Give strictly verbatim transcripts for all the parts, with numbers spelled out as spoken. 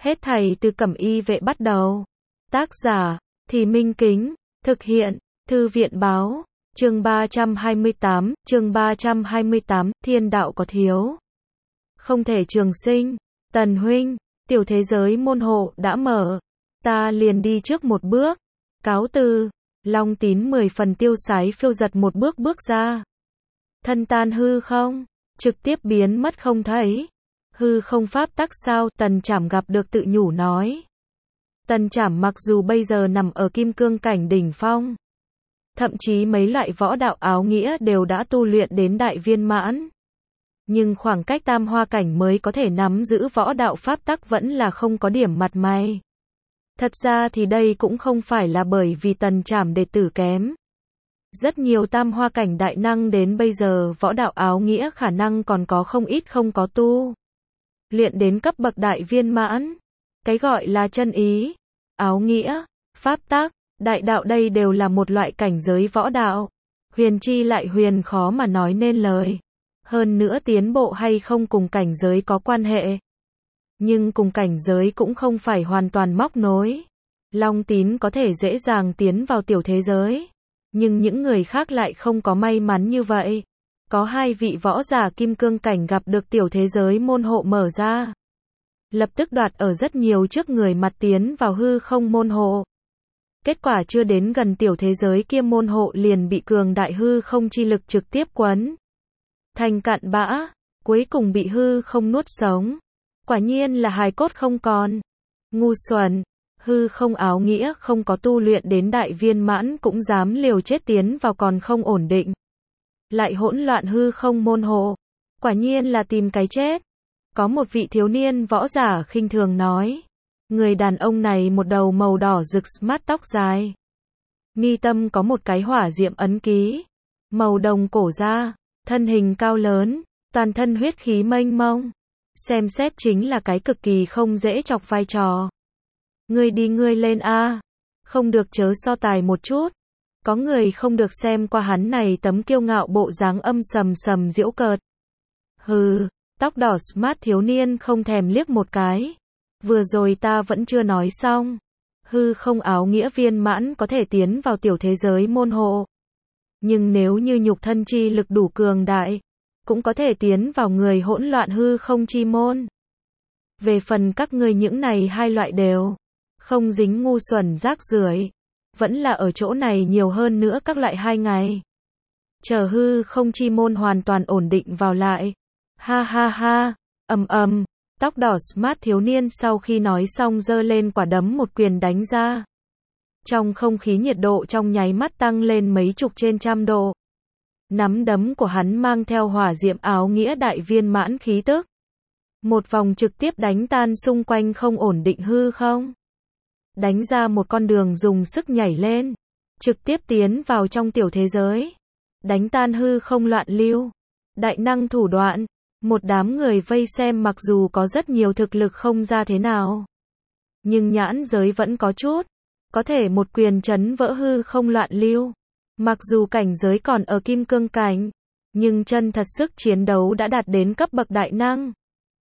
Hết thảy từ Cẩm Y Vệ bắt đầu. Tác giả, Thì Minh Kính, thực hiện, Thư viện Báo, chương ba trăm hai mươi tám, chương ba trăm hai mươi tám, thiên đạo có thiếu. Không thể trường sinh, Tần huynh, tiểu thế giới môn hộ đã mở, ta liền đi trước một bước, cáo từ. Long Tín mười phần tiêu sái phiêu giật một bước bước ra. Thân tan hư không, trực tiếp biến mất không thấy. Hư không pháp tắc sao, Tần Trảm gặp được tự nhủ nói. Tần Trảm mặc dù bây giờ nằm ở kim cương cảnh đỉnh phong, thậm chí mấy loại võ đạo áo nghĩa đều đã tu luyện đến đại viên mãn. Nhưng khoảng cách tam hoa cảnh mới có thể nắm giữ võ đạo pháp tắc vẫn là không có điểm mặt mày. Thật ra thì đây cũng không phải là bởi vì Tần Trảm đệ tử kém. Rất nhiều tam hoa cảnh đại năng đến bây giờ võ đạo áo nghĩa khả năng còn có không ít không có tu luyện đến cấp bậc đại viên mãn. Cái gọi là chân ý, áo nghĩa, pháp tắc, đại đạo đây đều là một loại cảnh giới võ đạo. Huyền chi lại huyền khó mà nói nên lời. Hơn nữa tiến bộ hay không cùng cảnh giới có quan hệ. Nhưng cùng cảnh giới cũng không phải hoàn toàn móc nối. Long Tín có thể dễ dàng tiến vào tiểu thế giới. Nhưng những người khác lại không có may mắn như vậy. Có hai vị võ giả kim cương cảnh gặp được tiểu thế giới môn hộ mở ra. Lập tức đoạt ở rất nhiều trước người mặt tiến vào hư không môn hộ. Kết quả chưa đến gần tiểu thế giới kia môn hộ liền bị cường đại hư không chi lực trực tiếp quấn thành cặn bã, cuối cùng bị hư không nuốt sống. Quả nhiên là hài cốt không còn. Ngu xuẩn, hư không áo nghĩa không có tu luyện đến đại viên mãn cũng dám liều chết tiến vào còn không ổn định. Lại hỗn loạn hư không môn hộ. Quả nhiên là tìm cái chết. Có một vị thiếu niên võ giả khinh thường nói. Người đàn ông này một đầu màu đỏ rực mắt tóc dài. Mi tâm có một cái hỏa diệm ấn ký. Màu đồng cổ da, thân hình cao lớn, toàn thân huyết khí mênh mông. Xem xét chính là cái cực kỳ không dễ chọc vai trò. Ngươi đi ngươi lên a, không được chớ so tài một chút. Có người không được xem qua hắn này tấm kiêu ngạo bộ dáng âm sầm sầm giễu cợt. Hừ, tóc đỏ smart thiếu niên không thèm liếc một cái. Vừa rồi ta vẫn chưa nói xong. Hư không áo nghĩa viên mãn có thể tiến vào tiểu thế giới môn hộ. Nhưng nếu như nhục thân chi lực đủ cường đại, cũng có thể tiến vào người hỗn loạn hư không chi môn. Về phần các ngươi những này hai loại đều không dính ngu xuẩn rác rưởi, vẫn là ở chỗ này nhiều hơn nữa các loại hai ngày. Chờ hư không chi môn hoàn toàn ổn định vào lại. Ha ha ha, ầm ầm, tóc đỏ smart thiếu niên sau khi nói xong giơ lên quả đấm một quyền đánh ra. Trong không khí nhiệt độ trong nháy mắt tăng lên mấy chục trên trăm độ. Nắm đấm của hắn mang theo hỏa diệm áo nghĩa đại viên mãn khí tức. Một vòng trực tiếp đánh tan xung quanh không ổn định hư không. Đánh ra một con đường dùng sức nhảy lên. Trực tiếp tiến vào trong tiểu thế giới. Đánh tan hư không loạn lưu. Đại năng thủ đoạn. Một đám người vây xem mặc dù có rất nhiều thực lực không ra thế nào. Nhưng nhãn giới vẫn có chút. Có thể một quyền chấn vỡ hư không loạn lưu. Mặc dù cảnh giới còn ở kim cương cảnh, nhưng chân thật sức chiến đấu đã đạt đến cấp bậc đại năng.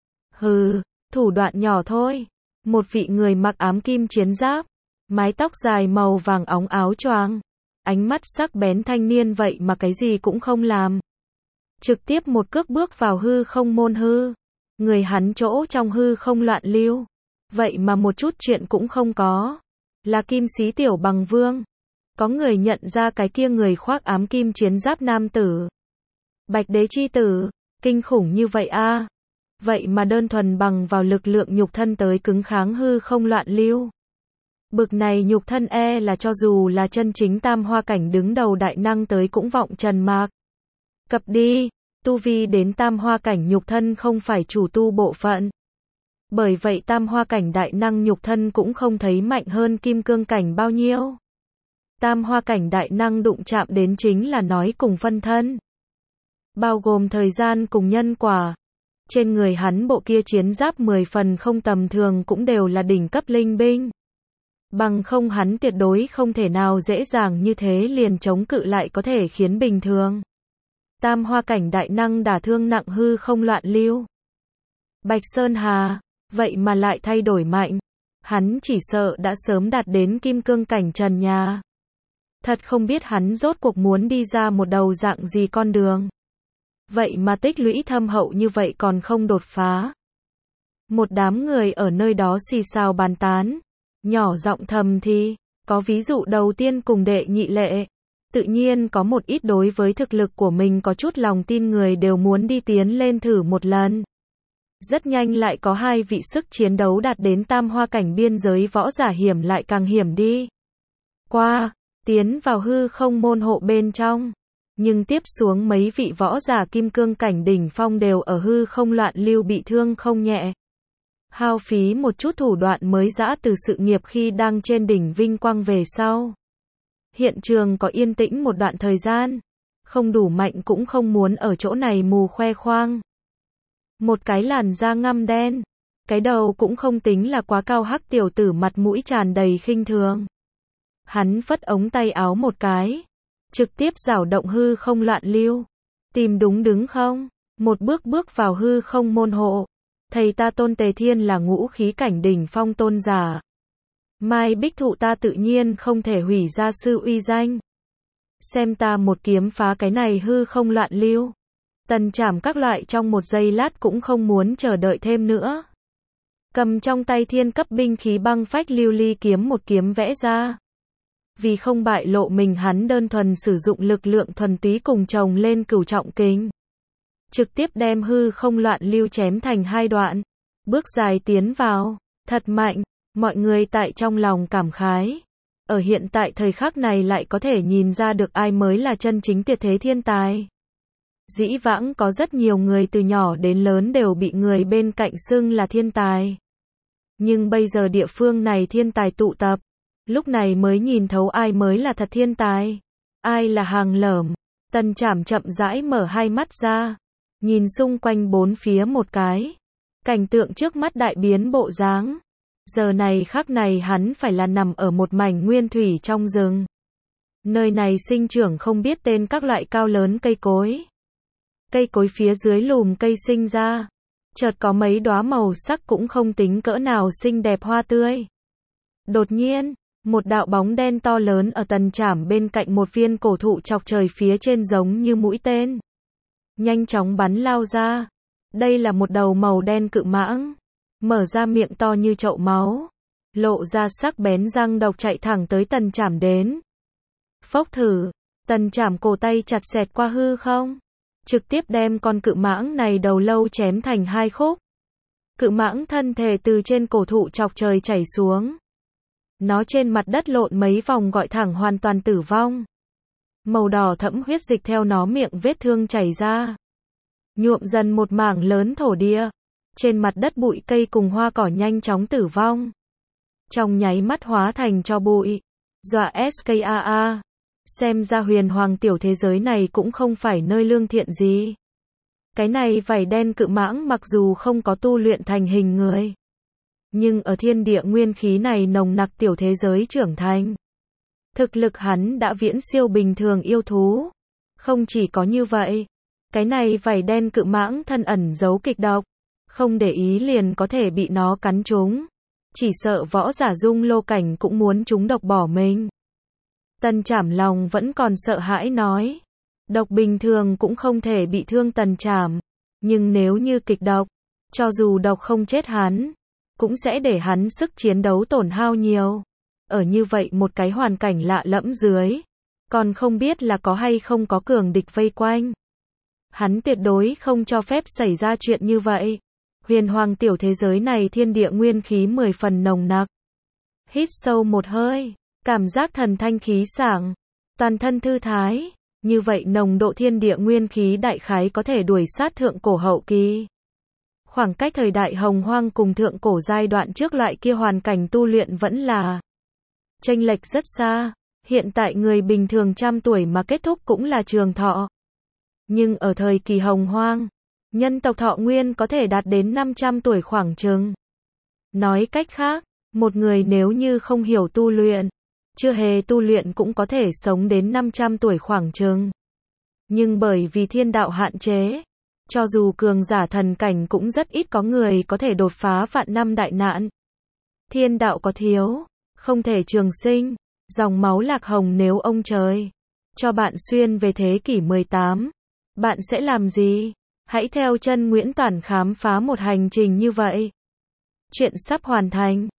Hừ, thủ đoạn nhỏ thôi. Một vị người mặc ám kim chiến giáp, mái tóc dài màu vàng óng áo choàng, ánh mắt sắc bén thanh niên vậy mà cái gì cũng không làm. Trực tiếp một cước bước vào hư không môn hư. Người hắn chỗ trong hư không loạn lưu. Vậy mà một chút chuyện cũng không có. Là Kim Sĩ Tiểu Bằng Vương. Có người nhận ra cái kia người khoác ám kim chiến giáp nam tử. Bạch Đế chi tử, kinh khủng như vậy a. À. Vậy mà đơn thuần bằng vào lực lượng nhục thân tới cứng kháng hư không loạn lưu. Bực này nhục thân e là cho dù là chân chính tam hoa cảnh đứng đầu đại năng tới cũng vọng trần mạc. Cập đi, tu vi đến tam hoa cảnh nhục thân không phải chủ tu bộ phận. Bởi vậy tam hoa cảnh đại năng nhục thân cũng không thấy mạnh hơn kim cương cảnh bao nhiêu. Tam hoa cảnh đại năng đụng chạm đến chính là nói cùng phân thân. Bao gồm thời gian cùng nhân quả. Trên người hắn bộ kia chiến giáp mười phần không tầm thường cũng đều là đỉnh cấp linh binh. Bằng không hắn tuyệt đối không thể nào dễ dàng như thế liền chống cự lại có thể khiến bình thường. Tam hoa cảnh đại năng đả thương nặng hư không loạn lưu. Bạch Sơn Hà, vậy mà lại thay đổi mạnh. Hắn chỉ sợ đã sớm đạt đến kim cương cảnh trần nhà. Thật không biết hắn rốt cuộc muốn đi ra một đầu dạng gì con đường. Vậy mà tích lũy thâm hậu như vậy còn không đột phá. Một đám người ở nơi đó xì xào bàn tán, nhỏ giọng thầm thì, có ví dụ đầu tiên cùng đệ nhị lệ. Tự nhiên có một ít đối với thực lực của mình có chút lòng tin người đều muốn đi tiến lên thử một lần. Rất nhanh lại có hai vị sức chiến đấu đạt đến tam hoa cảnh biên giới võ giả hiểm lại càng hiểm đi. Qua, tiến vào hư không môn hộ bên trong. Nhưng tiếp xuống mấy vị võ giả kim cương cảnh đỉnh phong đều ở hư không loạn lưu bị thương không nhẹ. Hao phí một chút thủ đoạn mới giã từ sự nghiệp khi đang trên đỉnh vinh quang về sau. Hiện trường có yên tĩnh một đoạn thời gian. Không đủ mạnh cũng không muốn ở chỗ này mù khoe khoang. Một cái làn da ngăm đen. Cái đầu cũng không tính là quá cao hắc tiểu tử mặt mũi tràn đầy khinh thường. Hắn phất ống tay áo một cái. Trực tiếp rảo động hư không loạn lưu. Tìm đúng đứng không? Một bước bước vào hư không môn hộ. Thầy ta Tôn Tề Thiên là ngũ khí cảnh đỉnh phong tôn giả. Mai Bích Thụ ta tự nhiên không thể hủy gia sư uy danh. Xem ta một kiếm phá cái này hư không loạn lưu. Tần Trảm các loại trong một giây lát cũng không muốn chờ đợi thêm nữa. Cầm trong tay thiên cấp binh khí băng phách lưu ly kiếm một kiếm vẽ ra. Vì không bại lộ mình hắn đơn thuần sử dụng lực lượng thuần túy cùng chồng lên cửu trọng kính. Trực tiếp đem hư không loạn lưu chém thành hai đoạn. Bước dài tiến vào. Thật mạnh. Mọi người tại trong lòng cảm khái. Ở hiện tại thời khắc này lại có thể nhìn ra được ai mới là chân chính tuyệt thế thiên tài. Dĩ vãng có rất nhiều người từ nhỏ đến lớn đều bị người bên cạnh xưng là thiên tài. Nhưng bây giờ địa phương này thiên tài tụ tập. Lúc này mới nhìn thấu ai mới là thật thiên tài. Ai là hàng lởm. Tần Trảm chậm rãi mở hai mắt ra. Nhìn xung quanh bốn phía một cái. Cảnh tượng trước mắt đại biến bộ dáng. Giờ này khắc này hắn phải là nằm ở một mảnh nguyên thủy trong rừng. Nơi này sinh trưởng không biết tên các loại cao lớn cây cối. Cây cối phía dưới lùm cây sinh ra. Chợt có mấy đóa màu sắc cũng không tính cỡ nào xinh đẹp hoa tươi. Đột nhiên, một đạo bóng đen to lớn ở Tần Trảm bên cạnh một viên cổ thụ chọc trời phía trên giống như mũi tên. Nhanh chóng bắn lao ra. Đây là một đầu màu đen cự mãng. Mở ra miệng to như chậu máu. Lộ ra sắc bén răng độc chạy thẳng tới Tần Trảm đến. Phốc thử. Tần Trảm cổ tay chặt xẹt qua hư không. Trực tiếp đem con cự mãng này đầu lâu chém thành hai khúc. Cự mãng thân thể từ trên cổ thụ chọc trời chảy xuống. Nó trên mặt đất lộn mấy vòng gọi thẳng hoàn toàn tử vong. Màu đỏ thẫm huyết dịch theo nó miệng vết thương chảy ra. Nhuộm dần một mảng lớn thổ địa. Trên mặt đất bụi cây cùng hoa cỏ nhanh chóng tử vong. Trong nháy mắt hóa thành cho bụi. Dọa skaa. Xem ra huyền hoàng tiểu thế giới này cũng không phải nơi lương thiện gì. Cái này vảy đen cự mãng mặc dù không có tu luyện thành hình người. Nhưng ở thiên địa nguyên khí này nồng nặc tiểu thế giới trưởng thành. Thực lực hắn đã viễn siêu bình thường yêu thú. Không chỉ có như vậy. Cái này vảy đen cự mãng thân ẩn giấu kịch độc. Không để ý liền có thể bị nó cắn trúng. Chỉ sợ võ giả dung lô cảnh cũng muốn trúng độc bỏ mình. Tần Trảm lòng vẫn còn sợ hãi nói. Độc bình thường cũng không thể bị thương Tần Trảm. Nhưng nếu như kịch độc, cho dù độc không chết hắn, cũng sẽ để hắn sức chiến đấu tổn hao nhiều. Ở như vậy một cái hoàn cảnh lạ lẫm dưới, còn không biết là có hay không có cường địch vây quanh. Hắn tuyệt đối không cho phép xảy ra chuyện như vậy. Huyền hoàng tiểu thế giới này thiên địa nguyên khí mười phần nồng nặc. Hít sâu một hơi, cảm giác thần thanh khí sảng, toàn thân thư thái. Như vậy nồng độ thiên địa nguyên khí đại khái có thể đuổi sát thượng cổ hậu kỳ. Khoảng cách thời đại hồng hoang cùng thượng cổ giai đoạn trước loại kia hoàn cảnh tu luyện vẫn là chênh lệch rất xa. Hiện tại người bình thường trăm tuổi mà kết thúc cũng là trường thọ. Nhưng ở thời kỳ hồng hoang, nhân tộc thọ nguyên có thể đạt đến năm trăm tuổi khoảng chừng. Nói cách khác, một người nếu như không hiểu tu luyện, chưa hề tu luyện cũng có thể sống đến năm trăm tuổi khoảng chừng. Nhưng bởi vì thiên đạo hạn chế, Cho dù cường giả thần cảnh cũng rất ít có người có thể đột phá vạn năm đại nạn. Thiên đạo có thiếu, không thể trường sinh, dòng máu lạc hồng nếu ông trời cho bạn xuyên về thế kỷ mười tám, bạn sẽ làm gì? Hãy theo chân Nguyễn Toản khám phá một hành trình như vậy. Chuyện sắp hoàn thành.